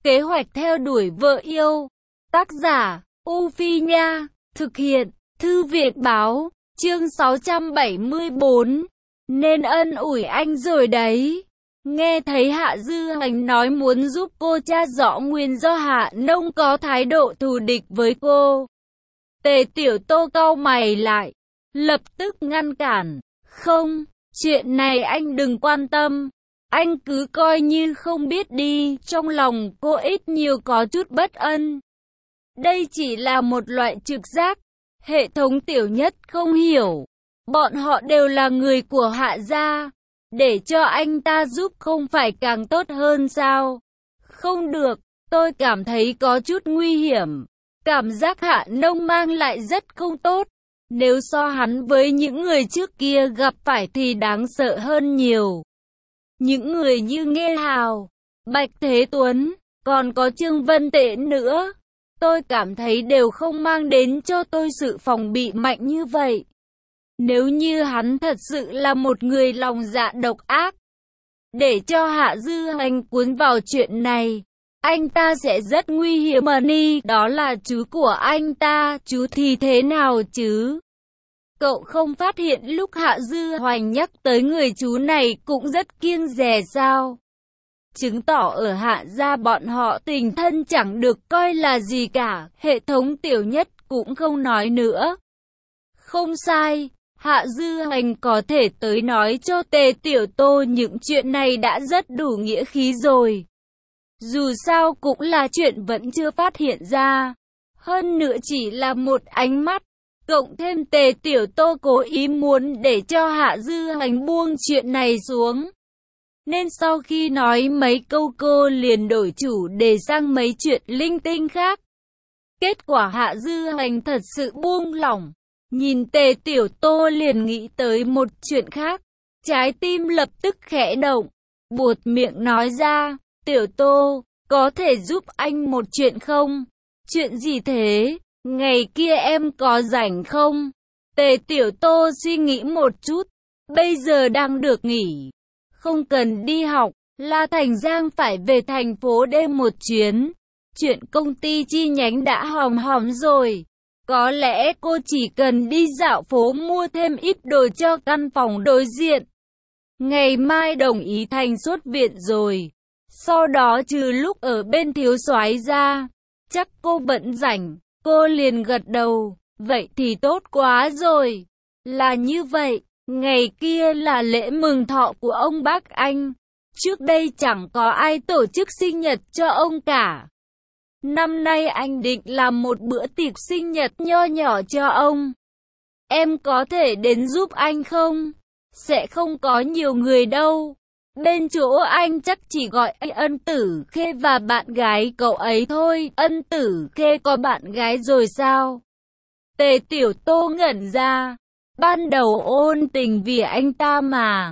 Kế hoạch theo đuổi vợ yêu. Tác giả, U Phi Nha. Thực hiện, Thư viện Báo. Chương 674. Nên ân ủi anh rồi đấy. Nghe thấy Hạ Dư Hành nói muốn giúp cô tra rõ nguyên do Hạ Nông có thái độ thù địch với cô, Tề Tiểu Tô cau mày lại, lập tức ngăn cản. Không, chuyện này anh đừng quan tâm. Anh cứ coi như không biết đi. Trong lòng cô ít nhiều có chút bất ân. Đây chỉ là một loại trực giác. Hệ thống Tiểu Nhất không hiểu. Bọn họ đều là người của Hạ gia. Để cho anh ta giúp không phải càng tốt hơn sao? Không được, tôi cảm thấy có chút nguy hiểm. Cảm giác Hạ Nông mang lại rất không tốt. Nếu so hắn với những người trước kia gặp phải thì đáng sợ hơn nhiều. Những người như Nghê Hào, Bạch Thế Tuấn, còn có Trương Vân Tệ nữa, tôi cảm thấy đều không mang đến cho tôi sự phòng bị mạnh như vậy. Nếu như hắn thật sự là một người lòng dạ độc ác, để cho Hạ Dư Hành cuốn vào chuyện này, anh ta sẽ rất nguy hiểm. Money, đó là chú của anh ta, chú thì thế nào chứ? Cậu không phát hiện lúc Hạ Dư Hoành nhắc tới người chú này cũng rất kiêng dè sao? Chứng tỏ ở Hạ gia bọn họ tình thân chẳng được coi là gì cả. Hệ thống Tiểu Nhất cũng không nói nữa. Không sai, Hạ Dư Hành có thể tới nói cho Tề Tiểu Tô những chuyện này đã rất đủ nghĩa khí rồi. Dù sao cũng là chuyện vẫn chưa phát hiện ra. Hơn nữa chỉ là một ánh mắt. Cộng thêm Tề Tiểu Tô cố ý muốn để cho Hạ Dư Hành buông chuyện này xuống. Nên sau khi nói mấy câu cô liền đổi chủ đề sang mấy chuyện linh tinh khác. Kết quả Hạ Dư Hành thật sự buông lỏng. Nhìn Tề Tiểu Tô liền nghĩ tới một chuyện khác. Trái tim lập tức khẽ động. Buột miệng nói ra, Tiểu Tô, có thể giúp anh một chuyện không? Chuyện gì thế? Ngày kia em có rảnh không? Tề Tiểu Tô suy nghĩ một chút. Bây giờ đang được nghỉ. Không cần đi học. La Thành Giang phải về thành phố D một chuyến. Chuyện công ty chi nhánh đã hòm rồi. Có lẽ cô chỉ cần đi dạo phố mua thêm ít đồ cho căn phòng đối diện. Ngày mai đồng ý Thành xuất viện rồi. Sau đó trừ lúc ở bên thiếu soái ra, chắc cô vẫn rảnh. Cô liền gật đầu. Vậy thì tốt quá rồi. Là như vậy. Ngày kia là lễ mừng thọ của ông bác anh. Trước đây chẳng có ai tổ chức sinh nhật cho ông cả. Năm nay anh định làm một bữa tiệc sinh nhật nho nhỏ cho ông. Em có thể đến giúp anh không? Sẽ không có nhiều người đâu. Bên chỗ anh chắc chỉ gọi Ân Tử Khê và bạn gái cậu ấy thôi. Ân Tử Khê có bạn gái rồi sao? Tề Tiểu Tô ngẩn ra. Ban đầu ôn tình vì anh ta mà.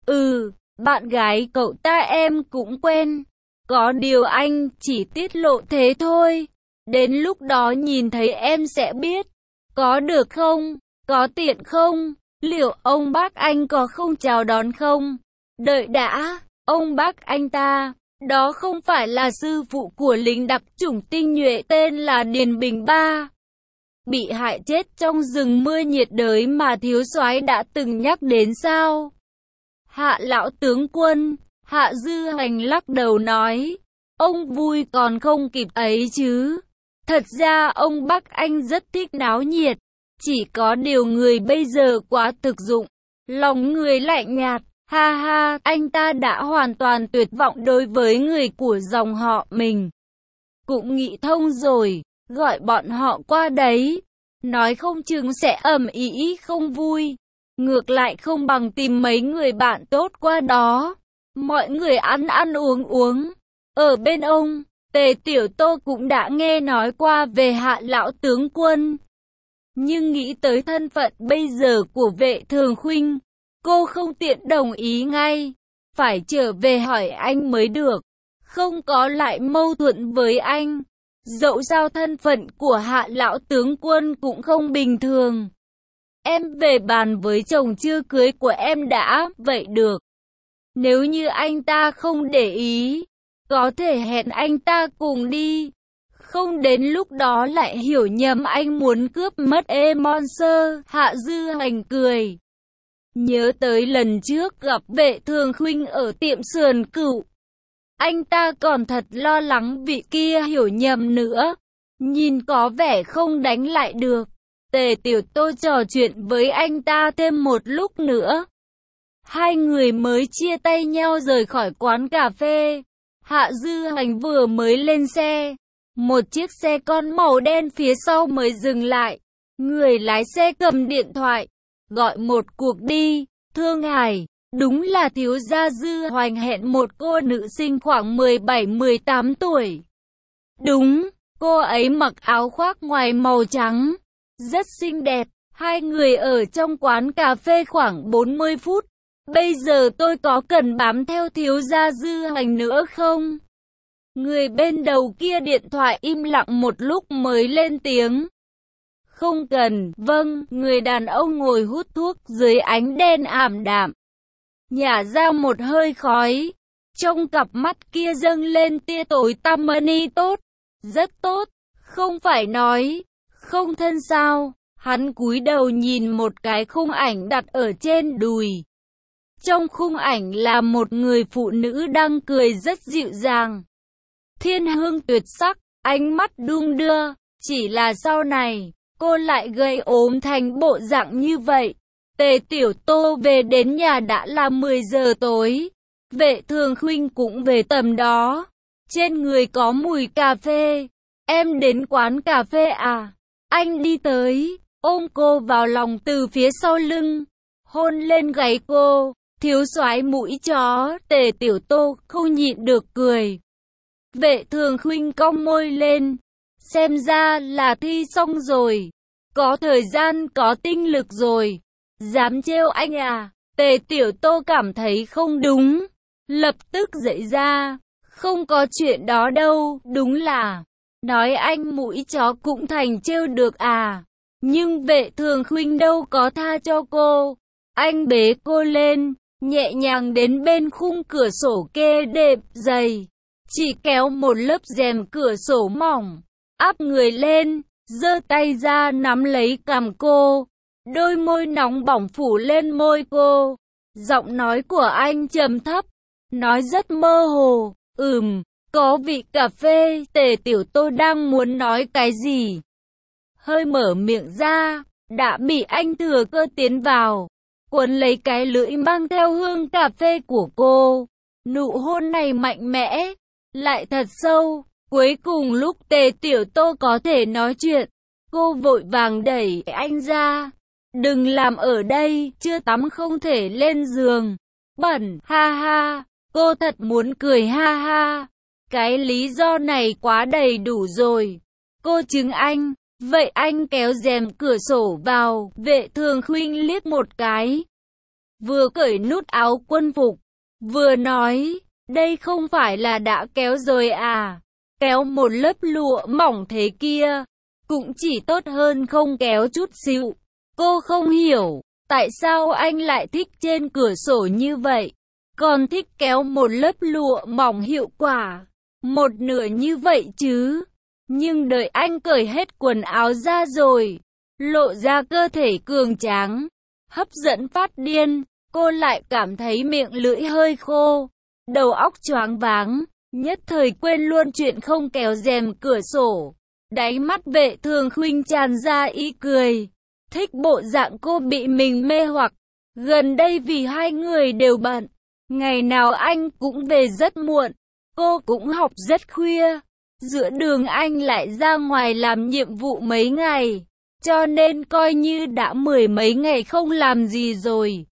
Bạn gái cậu ta em cũng quen. Có điều anh chỉ tiết lộ thế thôi. Đến lúc đó nhìn thấy em sẽ biết. Có được không? Có tiện không? Liệu ông bác anh có không chào đón không? Đợi đã, ông bác anh ta, đó không phải là sư phụ của lính đặc chủng tinh nhuệ tên là Điền Bình Ba. Bị hại chết trong rừng mưa nhiệt đới mà thiếu soái đã từng nhắc đến sao? Hạ lão tướng quân, Hạ Dư Hành lắc đầu nói, ông vui còn không kịp ấy chứ. Thật ra ông bác anh rất thích náo nhiệt, chỉ có điều người bây giờ quá thực dụng, lòng người lạnh nhạt. Ha ha, anh ta đã hoàn toàn tuyệt vọng đối với người của dòng họ mình. Cũng nghĩ thông rồi, gọi bọn họ qua đấy. Nói không chừng sẽ ầm ĩ không vui. Ngược lại không bằng tìm mấy người bạn tốt qua đó. Mọi người ăn uống. Ở bên ông, Tề Tiểu Tô cũng đã nghe nói qua về Hạ lão tướng quân. Nhưng nghĩ tới thân phận bây giờ của Vệ Thường Khuynh, cô không tiện đồng ý ngay, phải trở về hỏi anh mới được, không có lại mâu thuẫn với anh. Dẫu sao thân phận của Hạ lão tướng quân cũng không bình thường. Em về bàn với chồng chưa cưới của em đã, vậy được. Nếu như anh ta không để ý, có thể hẹn anh ta cùng đi. Không đến lúc đó lại hiểu nhầm anh muốn cướp mất Monster. Hạ Dư Hoành cười. Nhớ tới lần trước gặp Vệ Thường Khuynh ở tiệm sườn cửu. Anh ta còn thật lo lắng vị kia hiểu nhầm nữa. Nhìn có vẻ không đánh lại được. Tề Tiểu Tô trò chuyện với anh ta thêm một lúc nữa. Hai người mới chia tay nhau rời khỏi quán cà phê. Hạ Dư Hoành vừa mới lên xe. Một chiếc xe con màu đen phía sau mới dừng lại. Người lái xe cầm điện thoại. Gọi một cuộc đi. Thương Hải, đúng là thiếu gia Dư Hoành hẹn một cô nữ sinh khoảng 17-18 tuổi. Đúng, cô ấy mặc áo khoác ngoài màu trắng. Rất xinh đẹp. Hai người ở trong quán cà phê khoảng 40 phút. Bây giờ tôi có cần bám theo thiếu gia Dư Hoành nữa không? Người bên đầu kia điện thoại im lặng một lúc mới lên tiếng. Không cần. Vâng. Người đàn ông ngồi hút thuốc dưới ánh đèn ảm đạm, nhả ra một hơi khói. Trong cặp mắt kia dâng lên tia tối tăm mani. Tốt. Rất tốt. Không phải nói không thân sao? Hắn cúi đầu nhìn một cái khung ảnh đặt ở trên đùi. Trong khung ảnh là một người phụ nữ đang cười rất dịu dàng. Thiên hương tuyệt sắc, ánh mắt đung đưa. Chỉ là sau này, cô lại gây ốm thành bộ dạng như vậy. Tề Tiểu Tô về đến nhà đã là 10 giờ tối. Vệ Thường Khuynh cũng về tầm đó. Trên người có mùi cà phê. Em đến quán cà phê à? Anh đi tới, ôm cô vào lòng từ phía sau lưng, hôn lên gáy cô. Thiếu soái mũi chó. Tề Tiểu Tô không nhịn được cười. Vệ Thường Khuynh cong môi lên. Xem ra là thi xong rồi. Có thời gian có tinh lực rồi. Dám trêu anh à? Tề Tiểu Tô cảm thấy không đúng. Lập tức dậy ra. Không có chuyện đó đâu. Đúng là nói anh mũi chó cũng thành trêu được à? Nhưng Vệ Thường Khuynh đâu có tha cho cô. Anh bế cô lên, nhẹ nhàng đến bên khung cửa sổ kê đệm dày. Chỉ kéo một lớp rèm cửa sổ mỏng, áp người lên, giơ tay ra nắm lấy cằm cô. Đôi môi nóng bỏng phủ lên môi cô. Giọng nói của anh trầm thấp, nói rất mơ hồ. Có vị cà phê. Tề Tiểu Tô đang muốn nói cái gì, hơi mở miệng ra, đã bị anh thừa cơ tiến vào, quấn lấy cái lưỡi mang theo hương cà phê của cô. Nụ hôn này mạnh mẽ, lại thật sâu. Cuối cùng lúc Tề Tiểu Tô có thể nói chuyện, cô vội vàng đẩy anh ra. Đừng làm ở đây, chưa tắm không thể lên giường. Bẩn, ha ha. Cô thật muốn cười ha ha. Cái lý do này quá đầy đủ rồi. Cô chứng anh. Vậy anh kéo rèm cửa sổ vào. Vệ Thường Khuynh liếc một cái, vừa cởi nút áo quân phục, vừa nói, đây không phải là đã kéo rồi à? Kéo một lớp lụa mỏng thế kia, cũng chỉ tốt hơn không kéo chút xíu. Cô không hiểu, tại sao anh lại thích trên cửa sổ như vậy, còn thích kéo một lớp lụa mỏng hiệu quả một nửa như vậy chứ. Nhưng đợi anh cởi hết quần áo ra rồi, lộ ra cơ thể cường tráng, hấp dẫn phát điên, cô lại cảm thấy miệng lưỡi hơi khô, đầu óc choáng váng, nhất thời quên luôn chuyện không kéo rèm cửa sổ. Đáy mắt Vệ Thường Khuynh tràn ra ý cười, thích bộ dạng cô bị mình mê hoặc. Gần đây vì hai người đều bận, ngày nào anh cũng về rất muộn, cô cũng học rất khuya. Giữa đường anh lại ra ngoài làm nhiệm vụ mấy ngày, cho nên coi như đã 10 mấy ngày không làm gì rồi.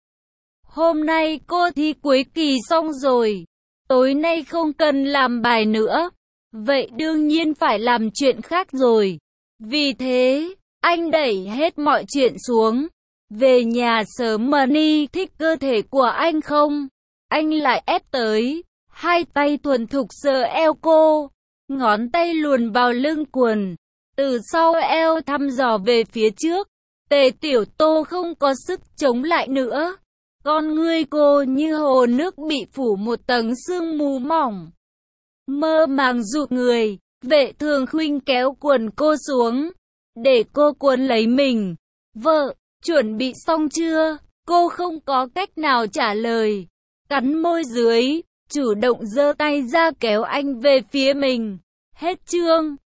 Hôm nay cô thi cuối kỳ xong rồi, tối nay không cần làm bài nữa, vậy đương nhiên phải làm chuyện khác rồi. Vì thế, anh đẩy hết mọi chuyện xuống, về nhà sớm. Money thích cơ thể của anh không? Anh lại ép tới, hai tay thuần thục sờ eo cô, ngón tay luồn vào lưng quần, từ sau eo thăm dò về phía trước. Tề Tiểu Tô không có sức chống lại nữa, con ngươi cô như hồ nước bị phủ một tầng sương mù mỏng. mơ màng dụ người. Vệ Thường Khuynh kéo quần cô xuống, để cô cuốn lấy mình. Vợ, chuẩn bị xong chưa? Cô không có cách nào trả lời. Cắn môi dưới, chủ động giơ tay ra kéo anh về phía mình. Hết chương.